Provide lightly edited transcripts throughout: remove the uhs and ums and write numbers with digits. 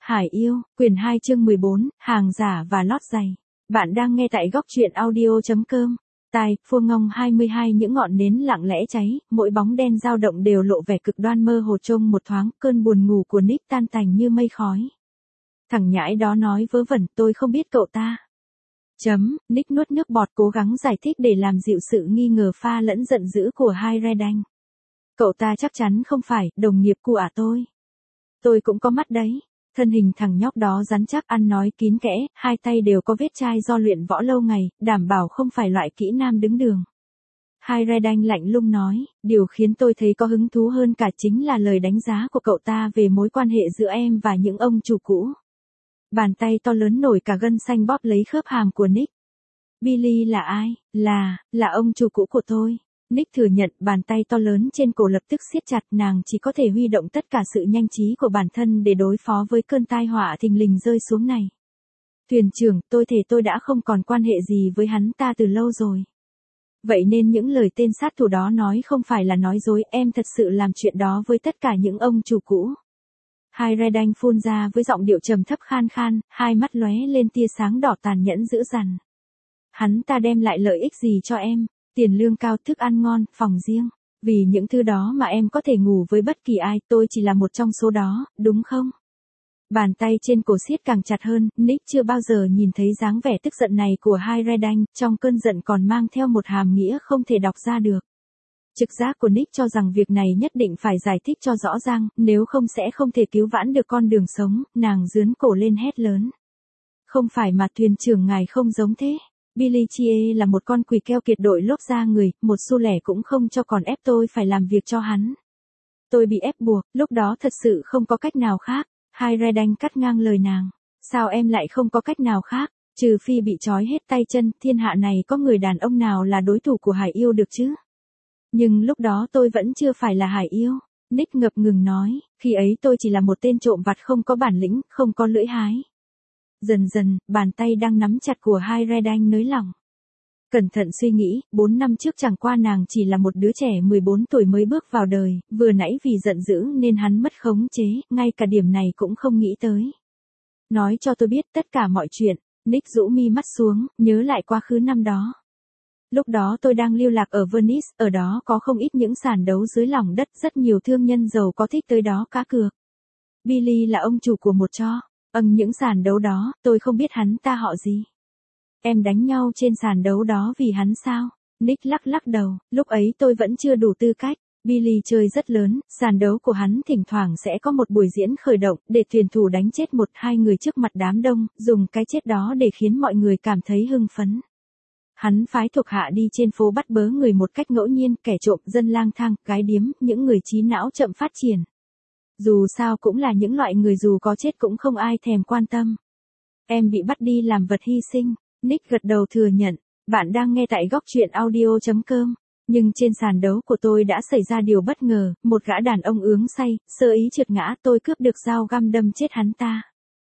Hải yêu, quyển 2 chương 14, hàng giả và lót giày. Bạn đang nghe tại góc truyện audio.com. Tai, Phua Ngong 22 những ngọn nến lặng lẽ cháy, mỗi bóng đen dao động đều lộ vẻ cực đoan mơ hồ trông một thoáng, cơn buồn ngủ của Nick tan tành như mây khói. Thằng nhãi đó nói vớ vẩn, tôi không biết cậu ta. Nick nuốt nước bọt cố gắng giải thích để làm dịu sự nghi ngờ pha lẫn giận dữ của hai Redanh. Cậu ta chắc chắn không phải đồng nghiệp của tôi. Tôi cũng có mắt đấy. Thân hình thằng nhóc đó rắn chắc ăn nói kín kẽ, hai tay đều có vết chai do luyện võ lâu ngày, đảm bảo không phải loại kỹ nam đứng đường. Hai Redanh lạnh lùng nói, điều khiến tôi thấy có hứng thú hơn cả chính là lời đánh giá của cậu ta về mối quan hệ giữa em và những ông chủ cũ. Bàn tay to lớn nổi cả gân xanh bóp lấy khớp hàm của Nick. Billy là ai? Là ông chủ cũ của tôi. Nick thừa nhận, bàn tay to lớn trên cổ lập tức siết chặt, nàng chỉ có thể huy động tất cả sự nhanh trí của bản thân để đối phó với cơn tai họa thình lình rơi xuống này. Thuyền trưởng, tôi thề tôi đã không còn quan hệ gì với hắn ta từ lâu rồi. Vậy nên những lời tên sát thủ đó nói không phải là nói dối, em thật sự làm chuyện đó với tất cả những ông chủ cũ. Hai Redanh phun ra với giọng điệu trầm thấp khan khan, hai mắt lóe lên tia sáng đỏ tàn nhẫn dữ dằn. Hắn ta đem lại lợi ích gì cho em? Tiền lương cao, thức ăn ngon, phòng riêng. Vì những thứ đó mà em có thể ngủ với bất kỳ ai, tôi chỉ là một trong số đó, đúng không? Bàn tay trên cổ siết càng chặt hơn, Nick chưa bao giờ nhìn thấy dáng vẻ tức giận này của hai Redanh, trong cơn giận còn mang theo một hàm nghĩa không thể đọc ra được. Trực giác của Nick cho rằng việc này nhất định phải giải thích cho rõ ràng, nếu không sẽ không thể cứu vãn được con đường sống, nàng giương cổ lên hét lớn. Không phải mà thuyền trưởng ngài không giống thế. Billy Chie là một con quỷ keo kiệt đội lốp da người, một xu lẻ cũng không cho, còn ép tôi phải làm việc cho hắn. Tôi bị ép buộc, lúc đó thật sự không có cách nào khác. Hai Redanh cắt ngang lời nàng. Sao em lại không có cách nào khác, trừ phi bị trói hết tay chân, thiên hạ này có người đàn ông nào là đối thủ của Hải yêu được chứ? Nhưng lúc đó tôi vẫn chưa phải là Hải yêu. Nick ngập ngừng nói, khi ấy tôi chỉ là một tên trộm vặt không có bản lĩnh, không có lưỡi hái. Dần dần, bàn tay đang nắm chặt của hai Redanh nới lỏng. Cẩn thận suy nghĩ, 4 năm trước chẳng qua nàng chỉ là một đứa trẻ 14 tuổi mới bước vào đời, vừa nãy vì giận dữ nên hắn mất khống chế, ngay cả điểm này cũng không nghĩ tới. Nói cho tôi biết tất cả mọi chuyện. Nick rũ mi mắt xuống, nhớ lại quá khứ năm đó. Lúc đó tôi đang lưu lạc ở Venice, ở đó có không ít những sàn đấu dưới lòng đất, rất nhiều thương nhân giàu có thích tới đó cá cược. Billy là ông chủ của một cho. Những sàn đấu đó, tôi không biết hắn ta họ gì. Em đánh nhau trên sàn đấu đó vì hắn sao? Nick lắc đầu, lúc ấy tôi vẫn chưa đủ tư cách. Billy chơi rất lớn, sàn đấu của hắn thỉnh thoảng sẽ có một buổi diễn khởi động, để tuyển thủ đánh chết một hai người trước mặt đám đông, dùng cái chết đó để khiến mọi người cảm thấy hưng phấn. Hắn phái thuộc hạ đi trên phố bắt bớ người một cách ngẫu nhiên, kẻ trộm, dân lang thang, gái điếm, những người trí não chậm phát triển. Dù sao cũng là những loại người dù có chết cũng không ai thèm quan tâm. Em bị bắt đi làm vật hy sinh. Nick gật đầu thừa nhận. Bạn đang nghe tại góc truyện audio.com. Nhưng trên sàn đấu của tôi đã xảy ra điều bất ngờ, một gã đàn ông uống say, sơ ý trượt ngã, tôi cướp được dao găm đâm chết hắn ta.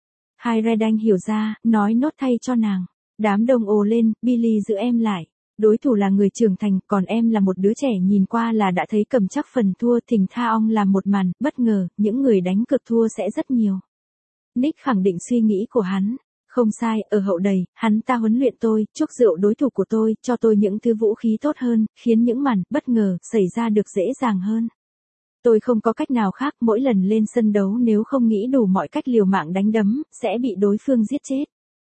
Hai Redanh hiểu ra, nói nốt thay cho nàng. Đám đông ồ lên, Billy giữ em lại. Đối thủ là người trưởng thành, còn em là một đứa trẻ nhìn qua là đã thấy cầm chắc phần thua. Thỉnh tha ong làm một màn, bất ngờ, những người đánh cược thua sẽ rất nhiều. Nick khẳng định suy nghĩ của hắn. Không sai, ở hậu đầy, hắn ta huấn luyện tôi, chúc rượu đối thủ của tôi, cho tôi những thứ vũ khí tốt hơn, khiến những màn bất ngờ xảy ra được dễ dàng hơn. Tôi không có cách nào khác, mỗi lần lên sân đấu nếu không nghĩ đủ mọi cách liều mạng đánh đấm, sẽ bị đối phương giết chết.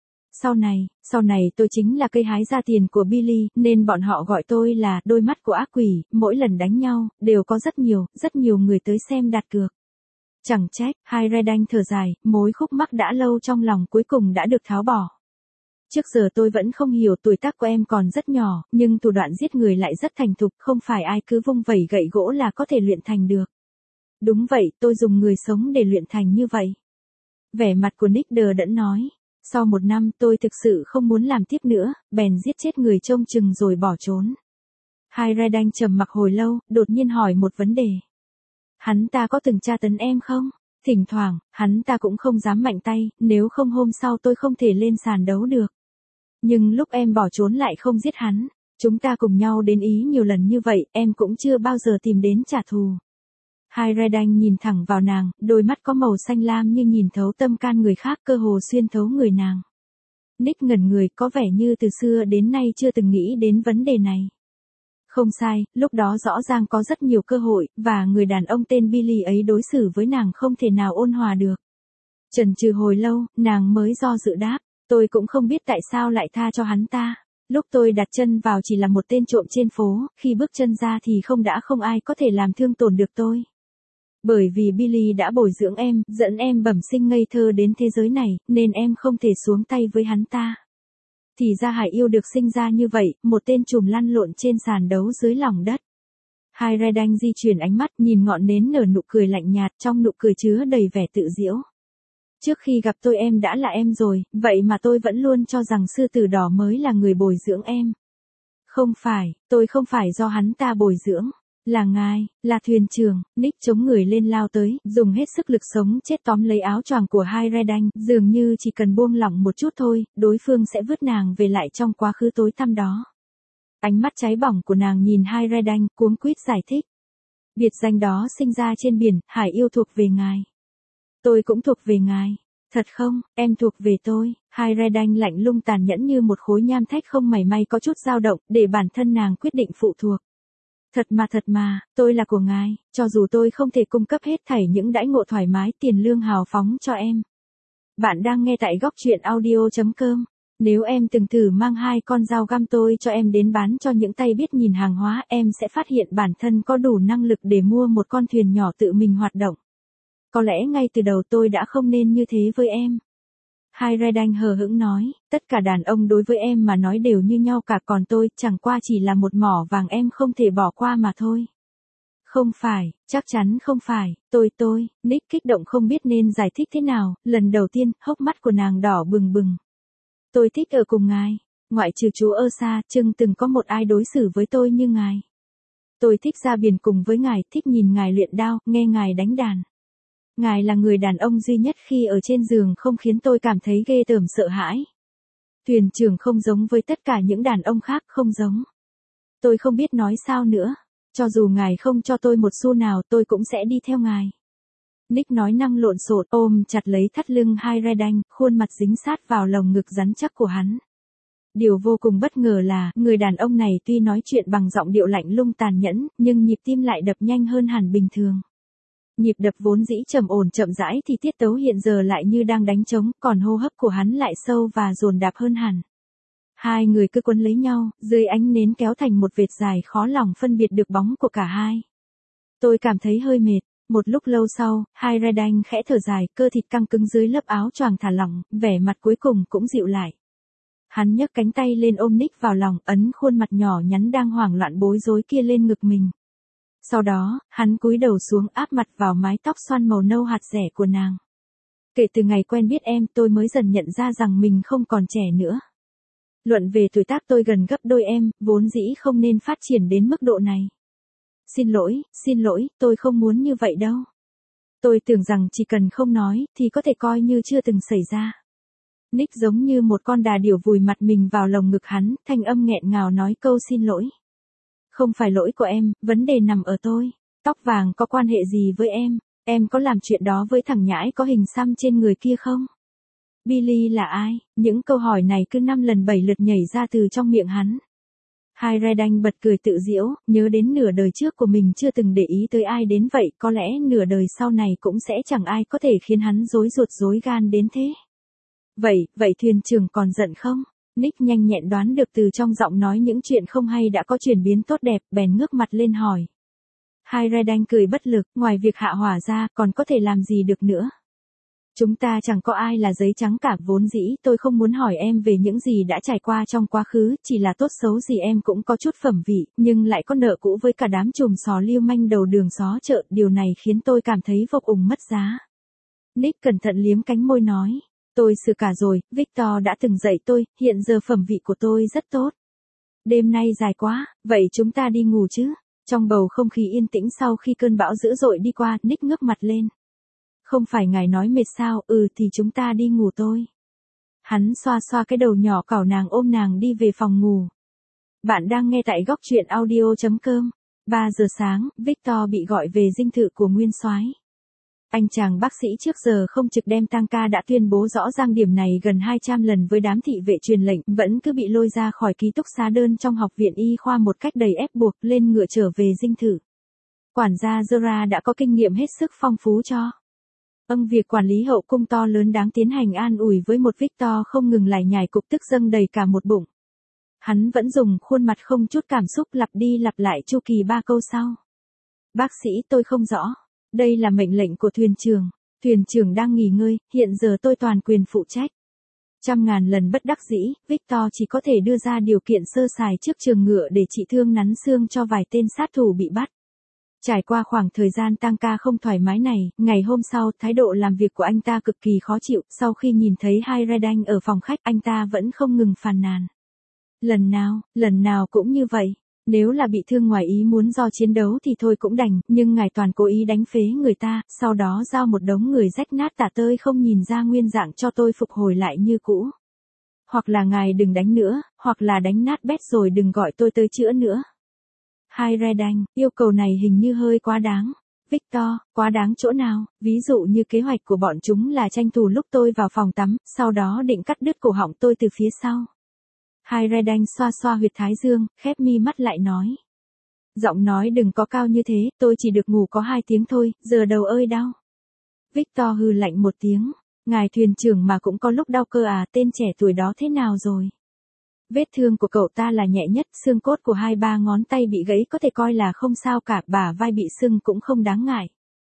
Sau này tôi chính là cây hái ra tiền của Billy, nên bọn họ gọi tôi là đôi mắt của ác quỷ, mỗi lần đánh nhau, đều có rất nhiều người tới xem đặt cược. Chẳng trách, hai Redanh thở dài, mối khúc mắc đã lâu trong lòng cuối cùng đã được tháo bỏ. Trước giờ tôi vẫn không hiểu, tuổi tác của em còn rất nhỏ, nhưng thủ đoạn giết người lại rất thành thục, không phải ai cứ vung vẩy gậy gỗ là có thể luyện thành được. Đúng vậy, tôi dùng người sống để luyện thành như vậy. Vẻ mặt của Nick đờ đẫn nói. Sau 1 năm tôi thực sự không muốn làm tiếp nữa, bèn giết chết người trông chừng rồi bỏ trốn. Hai Redanh trầm mặc hồi lâu, đột nhiên hỏi một vấn đề. Hắn ta có từng tra tấn em không? Thỉnh thoảng, hắn ta cũng không dám mạnh tay, nếu không hôm sau tôi không thể lên sàn đấu được. Nhưng lúc em bỏ trốn lại không giết hắn, chúng ta cùng nhau đến Ý nhiều lần như vậy, em cũng chưa bao giờ tìm đến trả thù. Hai Redan nhìn thẳng vào nàng, đôi mắt có màu xanh lam như nhìn thấu tâm can người khác, cơ hồ xuyên thấu người nàng. Nick ngẩn người, có vẻ như từ xưa đến nay chưa từng nghĩ đến vấn đề này. Không sai, lúc đó rõ ràng có rất nhiều cơ hội, và người đàn ông tên Billy ấy đối xử với nàng không thể nào ôn hòa được. Chần chừ hồi lâu, nàng mới do dự đáp, tôi cũng không biết tại sao lại tha cho hắn ta. Lúc tôi đặt chân vào chỉ là một tên trộm trên phố, khi bước chân ra thì không ai có thể làm thương tổn được tôi. Bởi vì Billy đã bồi dưỡng em, dẫn em bẩm sinh ngây thơ đến thế giới này, nên em không thể xuống tay với hắn ta. Thì ra Hải Yêu được sinh ra như vậy, một tên trùm lăn lộn trên sàn đấu dưới lòng đất. Hai Redan di chuyển ánh mắt, nhìn ngọn nến nở nụ cười lạnh nhạt, trong nụ cười chứa đầy vẻ tự giễu. Trước khi gặp tôi em đã là em rồi, vậy mà tôi vẫn luôn cho rằng sư tử đỏ mới là người bồi dưỡng em. Không phải, tôi không phải do hắn ta bồi dưỡng. Là ngài, là thuyền trưởng. Nick chống người lên lao tới, dùng hết sức lực sống chết tóm lấy áo choàng của Hai Redan, dường như chỉ cần buông lỏng một chút thôi, đối phương sẽ vứt nàng về lại trong quá khứ tối tăm đó. Ánh mắt cháy bỏng của nàng nhìn Hai Redan, cuống quýt giải thích. Biệt danh đó sinh ra trên biển, Hải Yêu thuộc về ngài. Tôi cũng thuộc về ngài. Thật không, em thuộc về tôi. Hai Redan lạnh lùng tàn nhẫn như một khối nham thạch không mảy may có chút dao động, để bản thân nàng quyết định phụ thuộc. Thật mà, tôi là của ngài, cho dù tôi không thể cung cấp hết thảy những đãi ngộ thoải mái tiền lương hào phóng cho em. Bạn đang nghe tại góc truyện audio.com. Nếu em từng thử mang 2 con dao găm tôi cho em đến bán cho những tay biết nhìn hàng hóa, em sẽ phát hiện bản thân có đủ năng lực để mua một con thuyền nhỏ tự mình hoạt động. Có lẽ ngay từ đầu tôi đã không nên như thế với em. Hai Redan hờ hững nói, tất cả đàn ông đối với em mà nói đều như nhau cả, còn tôi chẳng qua chỉ là một mỏ vàng em không thể bỏ qua mà thôi. Không phải, chắc chắn không phải, tôi, Nick kích động không biết nên giải thích thế nào, lần đầu tiên, hốc mắt của nàng đỏ bừng bừng. Tôi thích ở cùng ngài, ngoại trừ chú Ursa, chừng từng có một ai đối xử với tôi như ngài. Tôi thích ra biển cùng với ngài, thích nhìn ngài luyện đao, nghe ngài đánh đàn. Ngài là người đàn ông duy nhất khi ở trên giường không khiến tôi cảm thấy ghê tởm sợ hãi. Thuyền trưởng không giống với tất cả những đàn ông khác, không giống. Tôi không biết nói sao nữa. Cho dù ngài không cho tôi một xu nào tôi cũng sẽ đi theo ngài. Nick nói năng lộn xộn, ôm chặt lấy thắt lưng Hai Redan, khuôn mặt dính sát vào lồng ngực rắn chắc của hắn. Điều vô cùng bất ngờ là, người đàn ông này tuy nói chuyện bằng giọng điệu lạnh lùng tàn nhẫn, nhưng nhịp tim lại đập nhanh hơn hẳn bình thường. Nhịp đập vốn dĩ trầm ổn chậm rãi thì tiết tấu hiện giờ lại như đang đánh trống, còn hô hấp của hắn lại sâu và dồn dập hơn hẳn. Hai người cứ quấn lấy nhau, dưới ánh nến kéo thành một vệt dài khó lòng phân biệt được bóng của cả hai. Tôi cảm thấy hơi mệt. Một lúc lâu sau, Hai Redan khẽ thở dài, cơ thịt căng cứng dưới lớp áo choàng thả lỏng, vẻ mặt cuối cùng cũng dịu lại. Hắn nhấc cánh tay lên ôm Nick vào lòng, ấn khuôn mặt nhỏ nhắn đang hoảng loạn bối rối kia lên ngực mình. Sau đó, hắn cúi đầu xuống áp mặt vào mái tóc xoăn màu nâu hạt rẻ của nàng. Kể từ ngày quen biết em, tôi mới dần nhận ra rằng mình không còn trẻ nữa. Luận về tuổi tác tôi gần gấp đôi em, vốn dĩ không nên phát triển đến mức độ này. Xin lỗi, tôi không muốn như vậy đâu. Tôi tưởng rằng chỉ cần không nói, thì có thể coi như chưa từng xảy ra. Nick giống như một con đà điểu vùi mặt mình vào lồng ngực hắn, thanh âm nghẹn ngào nói câu xin lỗi. Không phải lỗi của em, vấn đề nằm ở tôi. Tóc vàng có quan hệ gì với em có làm chuyện đó với thằng nhãi có hình xăm trên người kia không? Billy là ai? Những câu hỏi này cứ 5 lần 7 lượt nhảy ra từ trong miệng hắn. Hai Redan bật cười tự giễu, nhớ đến nửa đời trước của mình chưa từng để ý tới ai đến vậy, có lẽ nửa đời sau này cũng sẽ chẳng ai có thể khiến hắn rối ruột rối gan đến thế. Vậy thuyền trưởng còn giận không? Nick nhanh nhẹn đoán được từ trong giọng nói những chuyện không hay đã có chuyển biến tốt đẹp, bèn ngước mặt lên hỏi. Hai Redan cười bất lực, ngoài việc hạ hỏa ra, còn có thể làm gì được nữa? Chúng ta chẳng có ai là giấy trắng cả, vốn dĩ tôi không muốn hỏi em về những gì đã trải qua trong quá khứ, chỉ là tốt xấu gì em cũng có chút phẩm vị, nhưng lại có nợ cũ với cả đám trùm xó lưu manh đầu đường xó chợ, điều này khiến tôi cảm thấy vô cùng mất giá. Nick cẩn thận liếm cánh môi nói. Tôi xử cả rồi, Victor đã từng dạy tôi, hiện giờ phẩm vị của tôi rất tốt. Đêm nay dài quá, vậy chúng ta đi ngủ chứ? Trong bầu không khí yên tĩnh sau khi cơn bão dữ dội đi qua, Nick ngước mặt lên. Không phải ngài nói mệt sao, thì chúng ta đi ngủ thôi. Hắn xoa xoa cái đầu nhỏ cào nàng ôm nàng đi về phòng ngủ. Bạn đang nghe tại góc truyện audio.com. 3 giờ sáng, Victor bị gọi về dinh thự của nguyên soái. Anh chàng bác sĩ trước giờ không trực đem tang ca đã tuyên bố rõ ràng điểm này gần 200 lần với đám thị vệ truyền lệnh, vẫn cứ bị lôi ra khỏi ký túc xá đơn trong học viện y khoa một cách đầy ép buộc, lên ngựa trở về dinh thự. Quản gia Zora đã có kinh nghiệm hết sức phong phú cho việc quản lý hậu cung to lớn đáng tiến hành an ủi với một Victor không ngừng lải nhải cục tức dâng đầy cả một bụng. Hắn vẫn dùng khuôn mặt không chút cảm xúc lặp đi lặp lại chu kỳ 3 câu sau. Bác sĩ, tôi không rõ. Đây là mệnh lệnh của thuyền trưởng. Thuyền trưởng đang nghỉ ngơi, hiện giờ tôi toàn quyền phụ trách. Trăm ngàn lần bất đắc dĩ, Victor chỉ có thể đưa ra điều kiện sơ sài trước trường ngựa để trị thương nắn xương cho vài tên sát thủ bị bắt. Trải qua khoảng thời gian tang ca không thoải mái này, ngày hôm sau, thái độ làm việc của anh ta cực kỳ khó chịu, sau khi nhìn thấy hai Redanh ở phòng khách, anh ta vẫn không ngừng phàn nàn. Lần nào cũng như vậy. Nếu là bị thương ngoài ý muốn do chiến đấu thì thôi cũng đành, nhưng ngài toàn cố ý đánh phế người ta, sau đó giao một đống người rách nát tả tơi không nhìn ra nguyên dạng cho tôi phục hồi lại như cũ. Hoặc là ngài đừng đánh nữa, hoặc là đánh nát bét rồi đừng gọi tôi tới chữa nữa. Hai Redanh, yêu cầu này hình như hơi quá đáng. Victor, quá đáng chỗ nào? Ví dụ như kế hoạch của bọn chúng là tranh thủ lúc tôi vào phòng tắm, sau đó định cắt đứt cổ họng tôi từ phía sau. Hai Redanh xoa xoa huyệt thái dương, khép mi mắt lại nói. Giọng nói đừng có cao như thế, tôi chỉ được ngủ có 2 tiếng thôi, giờ đầu ơi đau. Victor hừ lạnh một tiếng, ngài thuyền trưởng mà cũng có lúc đau cơ à, tên trẻ tuổi đó thế nào rồi? Vết thương của cậu ta là nhẹ nhất, xương cốt của 2-3 ngón tay bị gãy có thể coi là không sao cả, bả vai bị sưng cũng không đáng ngại.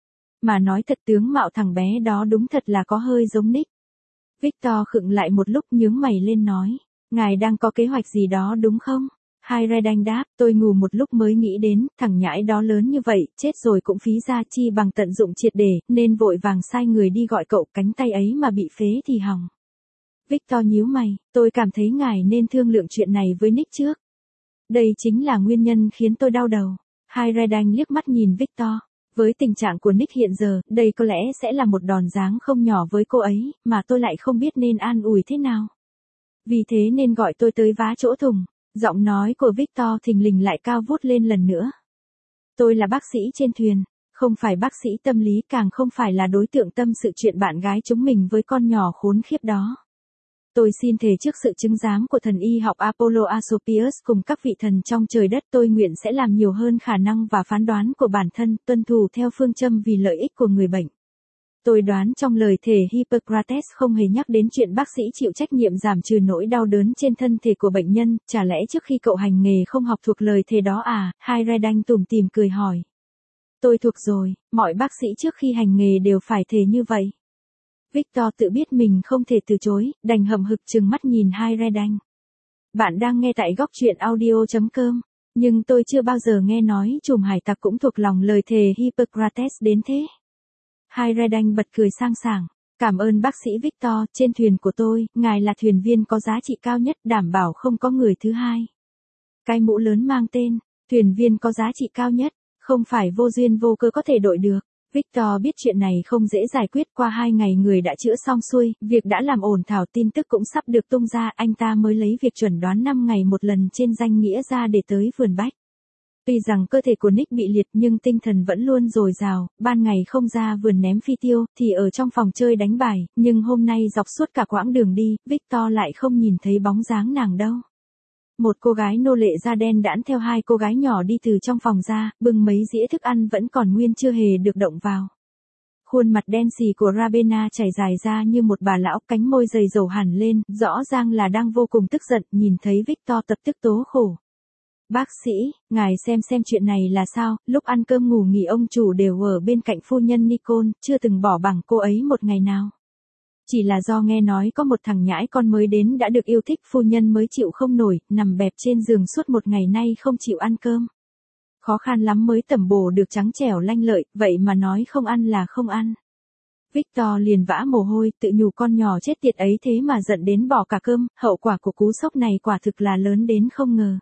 Mà nói thật tướng mạo thằng bé đó đúng thật là có hơi giống Nick. Victor khựng lại một lúc nhướng mày lên nói. Ngài đang có kế hoạch gì đó đúng không? Hai Redanh đáp, tôi ngủ một lúc mới nghĩ đến, thằng nhãi đó lớn như vậy, chết rồi cũng phí ra chi bằng tận dụng triệt để, nên vội vàng sai người đi gọi cậu, cánh tay ấy mà bị phế thì hỏng. Victor nhíu mày, tôi cảm thấy ngài nên thương lượng chuyện này với Nick trước. Đây chính là nguyên nhân khiến tôi đau đầu. Hai Redanh liếc mắt nhìn Victor. Với tình trạng của Nick hiện giờ, đây có lẽ sẽ là một đòn giáng không nhỏ với cô ấy, mà tôi lại không biết nên an ủi thế nào. Vì thế nên gọi tôi tới vá chỗ thùng. Giọng nói của Victor thình lình lại cao vút lên lần nữa. Tôi là bác sĩ trên thuyền, không phải bác sĩ tâm lý, càng không phải là đối tượng tâm sự chuyện bạn gái chúng mình với con nhỏ khốn khiếp đó. Tôi xin thề trước sự chứng giám của thần y học Apollo Asopius cùng các vị thần trong trời đất, tôi nguyện sẽ làm nhiều hơn khả năng và phán đoán của bản thân, tuân thủ theo phương châm vì lợi ích của người bệnh. Tôi đoán trong lời thề Hippocrates không hề nhắc đến chuyện bác sĩ chịu trách nhiệm giảm trừ nỗi đau đớn trên thân thể của bệnh nhân, chả lẽ trước khi cậu hành nghề không học thuộc lời thề đó à? Hai Redanh tủm tỉm cười hỏi. Tôi thuộc rồi, mọi bác sĩ trước khi hành nghề đều phải thề như vậy. Victor tự biết mình không thể từ chối, đành hậm hực trừng mắt nhìn hai Redanh. Bạn đang nghe tại góc truyện audio.com, nhưng tôi chưa bao giờ nghe nói trùm hải tặc cũng thuộc lòng lời thề Hippocrates đến thế. Hai Redanh bật cười sang sảng. Cảm ơn bác sĩ Victor, trên thuyền của tôi, ngài là thuyền viên có giá trị cao nhất, đảm bảo không có người thứ hai. Cái mũ lớn mang tên, thuyền viên có giá trị cao nhất, không phải vô duyên vô cơ có thể đội được. Victor biết chuyện này không dễ giải quyết, qua 2 ngày người đã chữa xong xuôi, việc đã làm ổn thỏa, tin tức cũng sắp được tung ra, anh ta mới lấy việc chuẩn đoán 5 ngày một lần trên danh nghĩa ra để tới vườn bách. Tuy rằng cơ thể của Nick bị liệt nhưng tinh thần vẫn luôn dồi dào, ban ngày không ra vườn ném phi tiêu, thì ở trong phòng chơi đánh bài, nhưng hôm nay dọc suốt cả quãng đường đi, Victor lại không nhìn thấy bóng dáng nàng đâu. Một cô gái nô lệ da đen đãn theo 2 cô gái nhỏ đi từ trong phòng ra, bưng mấy dĩa thức ăn vẫn còn nguyên chưa hề được động vào. Khuôn mặt đen xì của Rabena chảy dài ra như một bà lão, cánh môi dày dầu hẳn lên, rõ ràng là đang vô cùng tức giận, nhìn thấy Victor tập tức tố khổ. Bác sĩ, ngài xem chuyện này là sao, lúc ăn cơm ngủ nghỉ ông chủ đều ở bên cạnh phu nhân Nicole, chưa từng bỏ bằng cô ấy một ngày nào. Chỉ là do nghe nói có một thằng nhãi con mới đến đã được yêu thích, phu nhân mới chịu không nổi, nằm bẹp trên giường suốt một ngày nay không chịu ăn cơm. Khó khăn lắm mới tẩm bổ được trắng trẻo lanh lợi, vậy mà nói không ăn là không ăn. Victor liền vã mồ hôi, tự nhủ con nhỏ chết tiệt ấy thế mà giận đến bỏ cả cơm, hậu quả của cú sốc này quả thực là lớn đến không ngờ.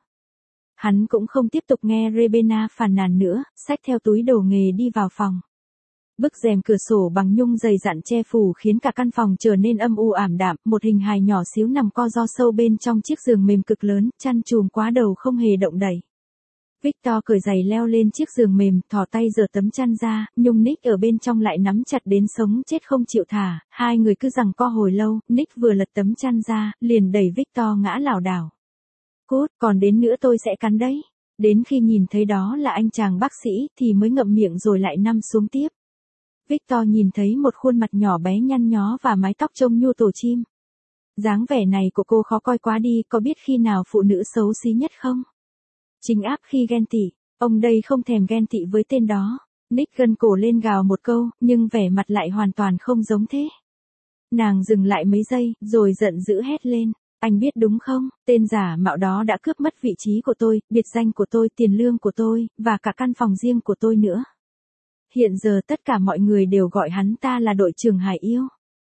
Hắn cũng không tiếp tục nghe Rebena phàn nàn nữa, xách theo túi đồ nghề đi vào phòng. Bức rèm cửa sổ bằng nhung dày dặn che phủ khiến cả căn phòng trở nên âm u ảm đạm, một hình hài nhỏ xíu nằm co ro sâu bên trong chiếc giường mềm cực lớn, chăn chùm quá đầu không hề động đậy. Victor cởi giày leo lên chiếc giường mềm, thò tay giở tấm chăn ra, nhưng Nick ở bên trong lại nắm chặt đến sống chết không chịu thả, hai người cứ giằng co hồi lâu, Nick vừa lật tấm chăn ra, liền đẩy Victor ngã lảo đảo. Cút, còn đến nữa tôi sẽ cắn đấy. Đến khi nhìn thấy đó là anh chàng bác sĩ thì mới ngậm miệng rồi lại nằm xuống tiếp. Victor nhìn thấy một khuôn mặt nhỏ bé nhăn nhó và mái tóc trông như tổ chim. Dáng vẻ này của cô khó coi quá đi, có biết khi nào phụ nữ xấu xí nhất không? Chính áp khi ghen tị, ông đây không thèm ghen tị với tên đó. Nick gân cổ lên gào một câu, nhưng vẻ mặt lại hoàn toàn không giống thế. Nàng dừng lại mấy giây, rồi giận dữ hét lên. Anh biết đúng không, tên giả mạo đó đã cướp mất vị trí của tôi, biệt danh của tôi, tiền lương của tôi, và cả căn phòng riêng của tôi nữa. Hiện giờ tất cả mọi người đều gọi hắn ta là đội trưởng Hải Yêu.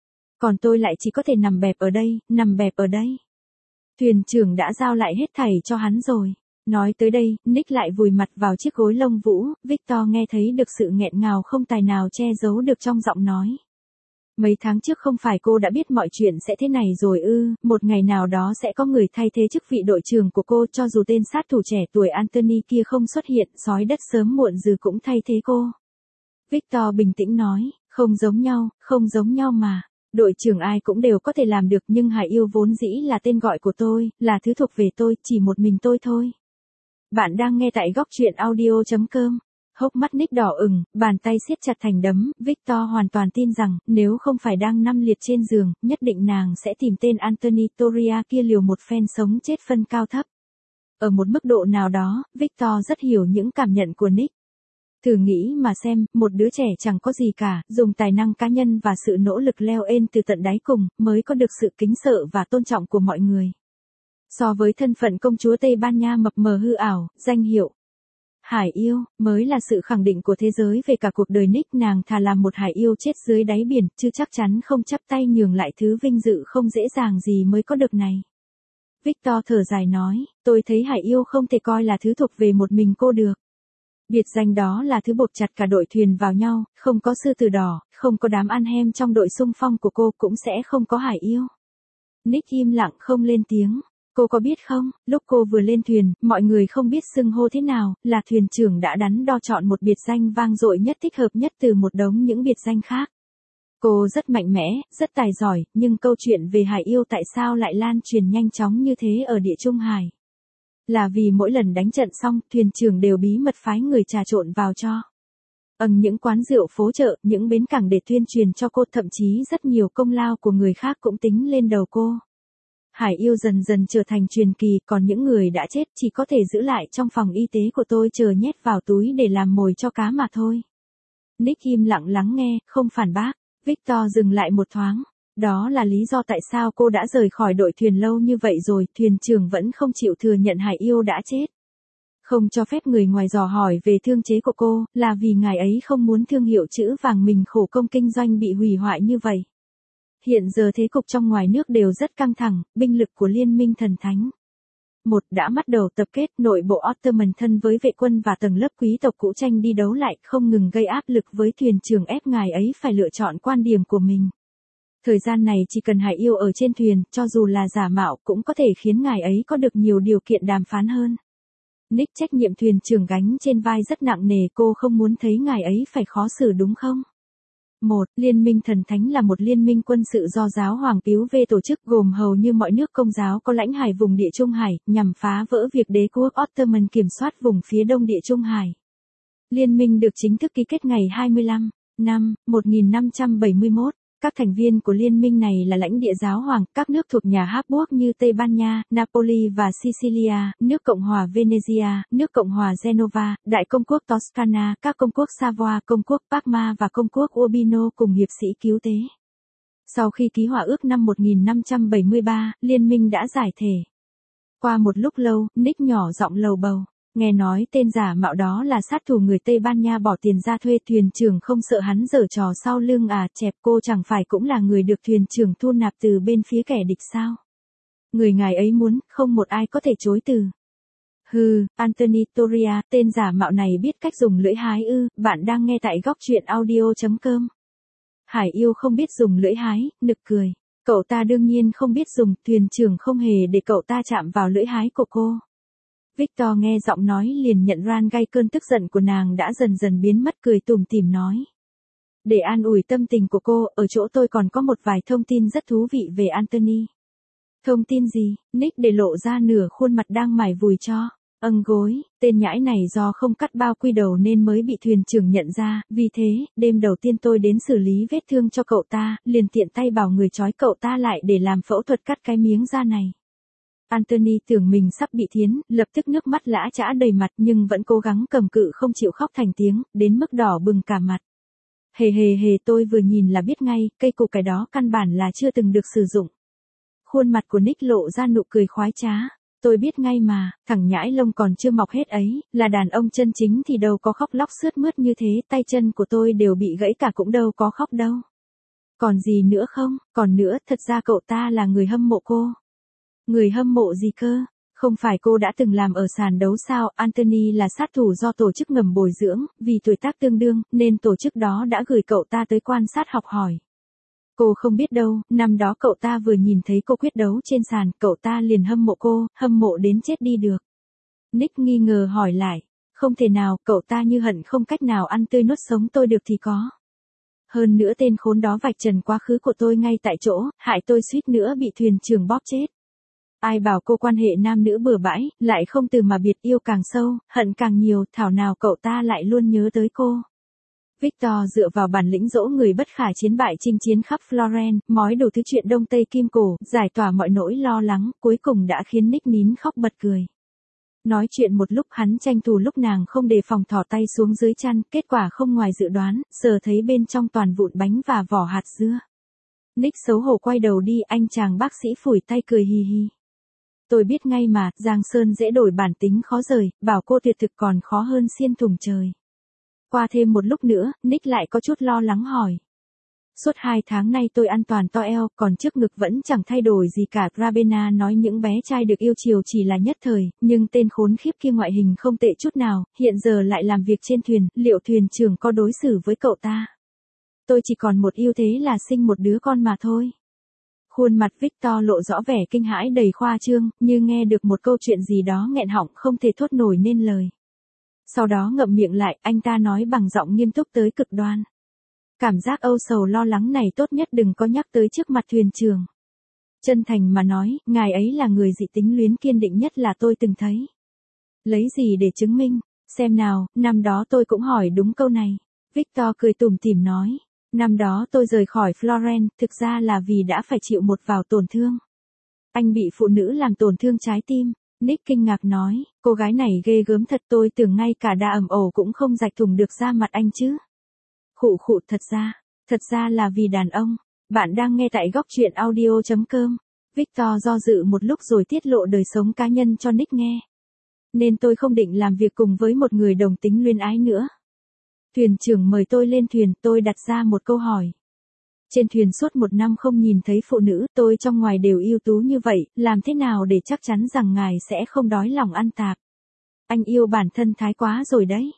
Còn tôi lại chỉ có thể nằm bẹp ở đây, nằm bẹp ở đây. Thuyền trưởng đã giao lại hết thảy cho hắn rồi. Nói tới đây, Nick lại vùi mặt vào chiếc gối lông vũ, Victor nghe thấy được sự nghẹn ngào không tài nào che giấu được trong giọng nói. Mấy tháng trước không phải cô đã biết mọi chuyện sẽ thế này rồi ư, một ngày nào đó sẽ có người thay thế chức vị đội trưởng của cô, cho dù tên sát thủ trẻ tuổi Anthony kia không xuất hiện, sói đất sớm muộn gì cũng thay thế cô. Victor bình tĩnh nói, không giống nhau mà. Đội trưởng ai cũng đều có thể làm được, nhưng Hải Yêu vốn dĩ là tên gọi của tôi, là thứ thuộc về tôi, chỉ một mình tôi thôi. Bạn đang nghe tại góc truyện audio.com. Hốc mắt Nick đỏ ửng, bàn tay siết chặt thành đấm, Victor hoàn toàn tin rằng, nếu không phải đang nằm liệt trên giường, nhất định nàng sẽ tìm tên Anthony Toria kia liều một phen sống chết phân cao thấp. Ở một mức độ nào đó, Victor rất hiểu những cảm nhận của Nick. Thử nghĩ mà xem, một đứa trẻ chẳng có gì cả, dùng tài năng cá nhân và sự nỗ lực leo lên từ tận đáy cùng, mới có được sự kính sợ và tôn trọng của mọi người. So với thân phận công chúa Tây Ban Nha mập mờ hư ảo, danh hiệu Hải Yêu, mới là sự khẳng định của thế giới về cả cuộc đời Nick. Nàng thà làm một hải yêu chết dưới đáy biển, chứ chắc chắn không chắp tay nhường lại thứ vinh dự không dễ dàng gì mới có được này. Victor thở dài nói, tôi thấy Hải Yêu không thể coi là thứ thuộc về một mình cô được. Biệt danh đó là thứ buộc chặt cả đội thuyền vào nhau, không có sư tử đỏ, không có đám ăn hem trong đội xung phong của cô, cũng sẽ không có Hải Yêu. Nick im lặng không lên tiếng. Cô có biết không, lúc cô vừa lên thuyền, mọi người không biết xưng hô thế nào, là thuyền trưởng đã đắn đo chọn một biệt danh vang dội nhất, thích hợp nhất từ một đống những biệt danh khác. Cô rất mạnh mẽ, rất tài giỏi, nhưng câu chuyện về Hải Yêu tại sao lại lan truyền nhanh chóng như thế ở Địa Trung Hải? Là vì mỗi lần đánh trận xong, thuyền trưởng đều bí mật phái người trà trộn vào cho. Những quán rượu phố chợ, những bến cảng để tuyên truyền cho cô, thậm chí rất nhiều công lao của người khác cũng tính lên đầu cô. Hải Yêu dần dần trở thành truyền kỳ, còn những người đã chết chỉ có thể giữ lại trong phòng y tế của tôi, chờ nhét vào túi để làm mồi cho cá mà thôi. Nick im lặng lắng nghe, không phản bác. Victor dừng lại một thoáng. Đó là lý do tại sao cô đã rời khỏi đội thuyền lâu như vậy rồi, thuyền trưởng vẫn không chịu thừa nhận Hải Yêu đã chết. Không cho phép người ngoài dò hỏi về thương chế của cô, là vì ngài ấy không muốn thương hiệu chữ vàng mình khổ công kinh doanh bị hủy hoại như vậy. Hiện giờ thế cục trong ngoài nước đều rất căng thẳng, binh lực của Liên minh Thần Thánh đã bắt đầu tập kết, nội bộ Ottoman thân với vệ quân và tầng lớp quý tộc cũ tranh đi đấu lại, không ngừng gây áp lực với thuyền trưởng, ép ngài ấy phải lựa chọn quan điểm của mình. Thời gian này chỉ cần Hải Yêu ở trên thuyền, cho dù là giả mạo cũng có thể khiến ngài ấy có được nhiều điều kiện đàm phán hơn. Nick trách nhiệm thuyền trưởng gánh trên vai rất nặng nề, cô không muốn thấy ngài ấy phải khó xử đúng không? Liên minh Thần Thánh là một liên minh quân sự do giáo hoàng Pius V tổ chức, gồm hầu như mọi nước Công giáo có lãnh hải vùng Địa Trung Hải, nhằm phá vỡ việc đế quốc Ottoman kiểm soát vùng phía đông Địa Trung Hải. Liên minh được chính thức ký kết ngày 25 năm 1571. Các thành viên của liên minh này là lãnh địa giáo hoàng, các nước thuộc nhà Habsburg như Tây Ban Nha, Napoli và Sicilia, nước Cộng hòa Venezia, nước Cộng hòa Genova, Đại công quốc Toscana, các công quốc Savoy, công quốc Parma và công quốc Urbino cùng hiệp sĩ cứu tế. Sau khi ký hòa ước năm 1573, liên minh đã giải thể. Qua một lúc lâu, Nick nhỏ giọng lầu bầu. Nghe nói tên giả mạo đó là sát thủ người Tây Ban Nha bỏ tiền ra thuê, thuyền trưởng không sợ hắn giở trò sau lưng à? Chẹp, cô chẳng phải cũng là người được thuyền trưởng thu nạp từ bên phía kẻ địch sao? Người ngài ấy muốn, không một ai có thể chối từ. Anthony Toria, tên giả mạo này biết cách dùng lưỡi hái ư? Bạn đang nghe tại góc truyện audio.com. Hải Yêu không biết dùng lưỡi hái, nực cười. Cậu ta đương nhiên không biết dùng, thuyền trưởng không hề để cậu ta chạm vào lưỡi hái của cô. Victor nghe giọng nói liền nhận ra ngay cơn tức giận của nàng đã dần dần biến mất, cười tủm tỉm nói. Để an ủi tâm tình của cô, ở chỗ tôi còn có một vài thông tin rất thú vị về Anthony. Thông tin gì? Nick để lộ ra nửa khuôn mặt đang mải vùi cho. Gối, tên nhãi này do không cắt bao quy đầu nên mới bị thuyền trưởng nhận ra, vì thế, đêm đầu tiên tôi đến xử lý vết thương cho cậu ta, liền tiện tay bảo người trói cậu ta lại để làm phẫu thuật cắt cái miếng da này. Anthony tưởng mình sắp bị thiến, lập tức nước mắt lã chã đầy mặt nhưng vẫn cố gắng cầm cự không chịu khóc thành tiếng, đến mức đỏ bừng cả mặt. Hề hề hề, tôi vừa nhìn là biết ngay, cây củ cải đó căn bản là chưa từng được sử dụng. Khuôn mặt của Nick lộ ra nụ cười khoái trá. Tôi biết ngay mà, thằng nhãi lông còn chưa mọc hết ấy, là đàn ông chân chính thì đâu có khóc lóc sướt mướt như thế, tay chân của tôi đều bị gãy cả cũng đâu có khóc đâu. Còn gì nữa không? Còn nữa, thật ra cậu ta là người hâm mộ cô. Người hâm mộ gì cơ? Không phải cô đã từng làm ở sàn đấu sao? Anthony là sát thủ do tổ chức ngầm bồi dưỡng, vì tuổi tác tương đương, nên tổ chức đó đã gửi cậu ta tới quan sát học hỏi. Cô không biết đâu, năm đó cậu ta vừa nhìn thấy cô quyết đấu trên sàn, cậu ta liền hâm mộ cô, hâm mộ đến chết đi được. Nick nghi ngờ hỏi lại, không thể nào, cậu ta như hận không cách nào ăn tươi nuốt sống tôi được thì có. Hơn nữa tên khốn đó vạch trần quá khứ của tôi ngay tại chỗ, hại tôi suýt nữa bị thuyền trưởng bóp chết. Ai bảo cô quan hệ nam nữ bừa bãi, lại không từ mà biệt, yêu càng sâu, hận càng nhiều, thảo nào cậu ta lại luôn nhớ tới cô. Victor dựa vào bản lĩnh dỗ người bất khả chiến bại chinh chiến khắp Florence, mói đủ thứ chuyện đông tây kim cổ, giải tỏa mọi nỗi lo lắng, cuối cùng đã khiến Nick nín khóc bật cười. Nói chuyện một lúc hắn tranh thủ lúc nàng không đề phòng thò tay xuống dưới chăn, kết quả không ngoài dự đoán, sờ thấy bên trong toàn vụn bánh và vỏ hạt dưa. Nick xấu hổ quay đầu đi, anh chàng bác sĩ phủi tay cười hì hì. Tôi biết ngay mà, Giang Sơn dễ đổi bản tính khó rời, bảo cô tuyệt thực còn khó hơn xiên thủng trời. Qua thêm một lúc nữa, Nick lại có chút lo lắng hỏi. Suốt 2 tháng nay tôi ăn toàn to eo, còn trước ngực vẫn chẳng thay đổi gì cả. Rabena nói những bé trai được yêu chiều chỉ là nhất thời, nhưng tên khốn khiếp kia ngoại hình không tệ chút nào, hiện giờ lại làm việc trên thuyền, liệu thuyền trưởng có đối xử với cậu ta? Tôi chỉ còn một ưu thế là sinh một đứa con mà thôi. Khuôn mặt Victor lộ rõ vẻ kinh hãi đầy khoa trương, như nghe được một câu chuyện gì đó nghẹn họng không thể thốt nổi nên lời. Sau đó ngậm miệng lại, anh ta nói bằng giọng nghiêm túc tới cực đoan. Cảm giác âu sầu lo lắng này tốt nhất đừng có nhắc tới trước mặt thuyền trưởng. Chân thành mà nói, ngài ấy là người dị tính luyến kiên định nhất là tôi từng thấy. Lấy gì để chứng minh? Xem nào, năm đó tôi cũng hỏi đúng câu này. Victor cười tủm tỉm nói. Năm đó tôi rời khỏi Florence, thực ra là vì đã phải chịu một vào tổn thương. Anh bị phụ nữ làm tổn thương trái tim. Nick kinh ngạc nói, cô gái này ghê gớm thật, tôi tưởng ngay cả đa ẩm ổ cũng không rạch thủng được da mặt anh chứ. Khụ khụ, thật ra là vì đàn ông. Bạn đang nghe tại góc truyện audio.com. Victor do dự một lúc rồi tiết lộ đời sống cá nhân cho Nick nghe. Nên tôi không định làm việc cùng với một người đồng tính luyến ái nữa. Thuyền trưởng mời tôi lên thuyền, tôi đặt ra một câu hỏi. Trên thuyền suốt 1 năm không nhìn thấy phụ nữ, tôi trong ngoài đều ưu tú như vậy, làm thế nào để chắc chắn rằng ngài sẽ không đói lòng ăn tạp? Anh yêu bản thân thái quá rồi đấy.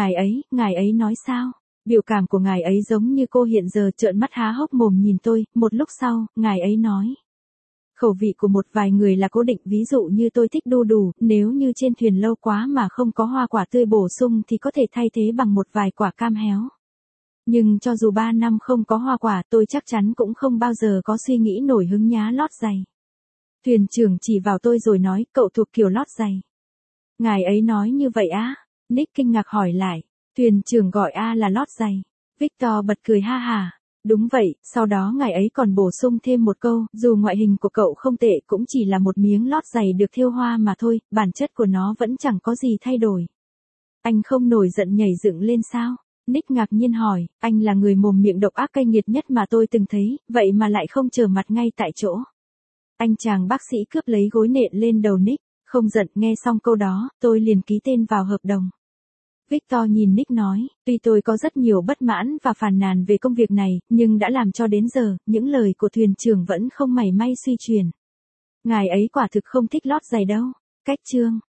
Ngài ấy nói sao? Biểu cảm của ngài ấy giống như cô hiện giờ, trợn mắt há hốc mồm nhìn tôi, một lúc sau, ngài ấy nói. Khẩu vị của một vài người là cố định, ví dụ như tôi thích đu đủ, nếu như trên thuyền lâu quá mà không có hoa quả tươi bổ sung thì có thể thay thế bằng một vài quả cam héo. Nhưng cho dù 3 năm không có hoa quả, tôi chắc chắn cũng không bao giờ có suy nghĩ nổi hứng nhá lót giày. Thuyền trưởng chỉ vào tôi rồi nói, cậu thuộc kiểu lót giày. Ngài ấy nói như vậy á? Nick kinh ngạc hỏi lại. Thuyền trưởng gọi A là lót giày. Victor bật cười ha hà. Đúng vậy, sau đó ngài ấy còn bổ sung thêm một câu, dù ngoại hình của cậu không tệ cũng chỉ là một miếng lót giày được thêu hoa mà thôi, bản chất của nó vẫn chẳng có gì thay đổi. Anh không nổi giận nhảy dựng lên sao? Nick ngạc nhiên hỏi, anh là người mồm miệng độc ác cay nghiệt nhất mà tôi từng thấy, vậy mà lại không trở mặt ngay tại chỗ. Anh chàng bác sĩ cướp lấy gối nện lên đầu Nick, không giận, nghe xong câu đó, tôi liền ký tên vào hợp đồng. Victor nhìn Nick nói, tuy tôi có rất nhiều bất mãn và phàn nàn về công việc này, nhưng đã làm cho đến giờ, những lời của thuyền trưởng vẫn không mảy may suy chuyển. Ngài ấy quả thực không thích lót giày đâu. Cách chương